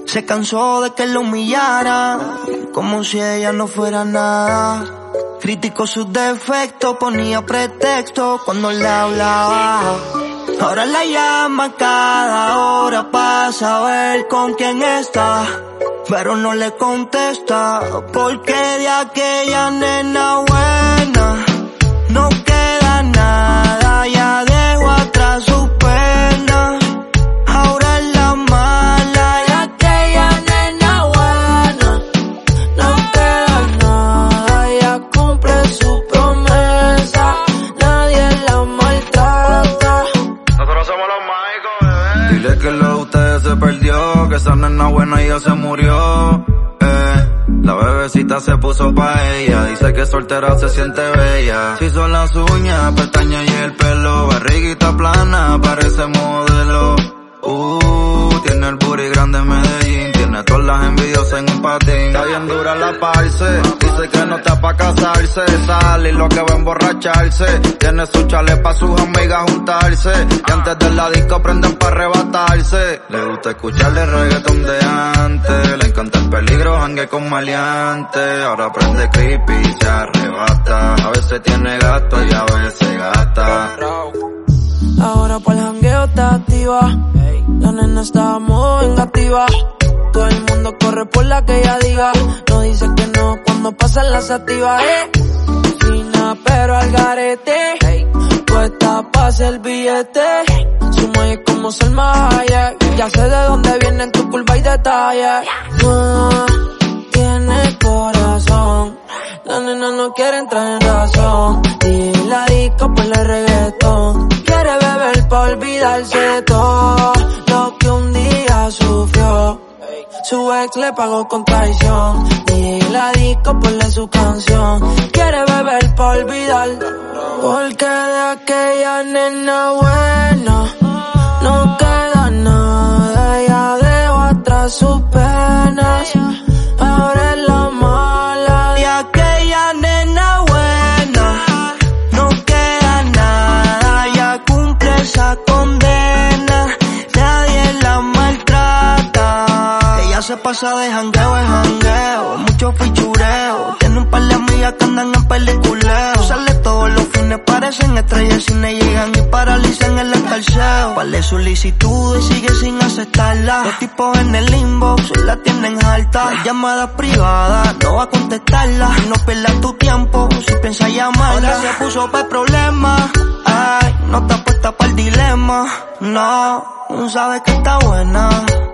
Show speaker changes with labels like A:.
A: Se cansó de que la humillara, como si ella no fuera nada. Criticó sus defectos, ponía pretexto cuando le hablaba. Ahora la llama cada hora para saber con quién está, pero no le contesta, porque de aquella nena buena no queda nada. Ya dejó atrás sus penas, ahora es la mala. Y aquella nena buena no queda nada, ya cumple su promesa, nadie la maltrata.
B: Nosotros somos los mágicos, bebé.
C: Dile que lo de ustedes se perdió, que esa nena buena ya se murió. La bebecita se puso pa' ella, dice que soltera se siente bella. Se hizo las uñas, pestañas y el pelo, barriguita plana, parece modelo. Tiene el booty grande en Medellín, tiene todas las envidiosas en un patín. Está bien dura la parce, dice que no está pa' casarse, sale y lo que va a emborracharse. Tiene su chale pa' sus amigas juntarse, y antes de la disco prenden pa' arrebatarse. Le gusta escucharle reggaetón de antes, le encanta el peligro, jangue con maleante. Ahora prende creepy y se arrebata, a veces tiene gato y a veces gata.
D: Ahora pa'l jangueo está activa, la nena está muy vengativa. Todo el mundo corre por la que ella diga, no dice que no cuando pasan las activas. Fina pero al garete, puesta pa' hacer billete. Su muelle es como Salma Hayek, ya sé de dónde vienen tu curva y detalles. No tiene corazón, la nena no quiere entrar en razón. Y la disco por el reggaetón, quiere beber pa' olvidarse de todo lo que un día sufrió. Su ex le pagó con traición, y la disco ponle su canción. Quiere beber pa' olvidar, porque de aquella nena buena no queda nada. Ella dejó atrás sus penas, ahora es la mala.
A: De aquella nena buena no queda nada, ya cumple esa condena, nadie la maltrata. Ella se pasa de jangueo en jangueo, mucho fichureo, tiene un par de amigas que andan en peliculeo. Sale todos los fines, parecen estrellas de cine, llegan y paralizan el escarceo. Vale solicitudes, sigue sin aceptarla. Los tipos en el inbox la tienen alta. Las llamadas privadas, no va a contestarla. No pierdas tu tiempo si piensas llamarla. Ahora se puso pa' el problema, ay, no está puesta para el dilema. No, sabes que está buena.